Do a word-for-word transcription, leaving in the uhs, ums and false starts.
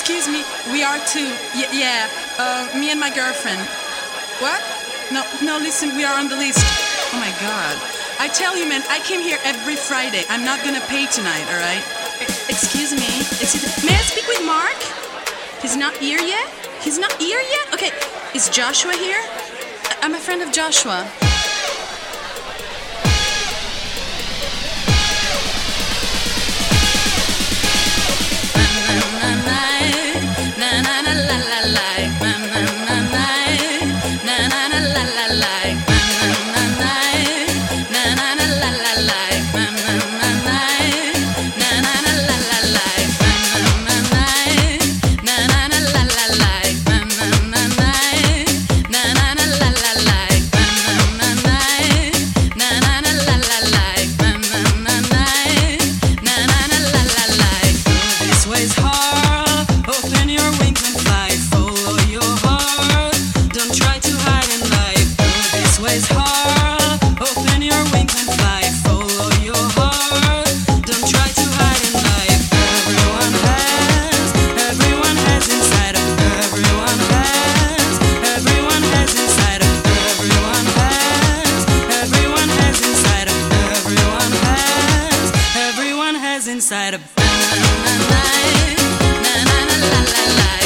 excuse me, we are two. Y- yeah, uh, me and my girlfriend. What? No, no, listen, we are on the list. Oh my god. I tell you, man, I came here every Friday. I'm not gonna pay tonight, alright? E- excuse me. Is it, may I speak with Mark? He's not here yet? He's not here yet? Okay, is Joshua here? I- I'm a friend of Joshua. Inside of na na na na na la la la.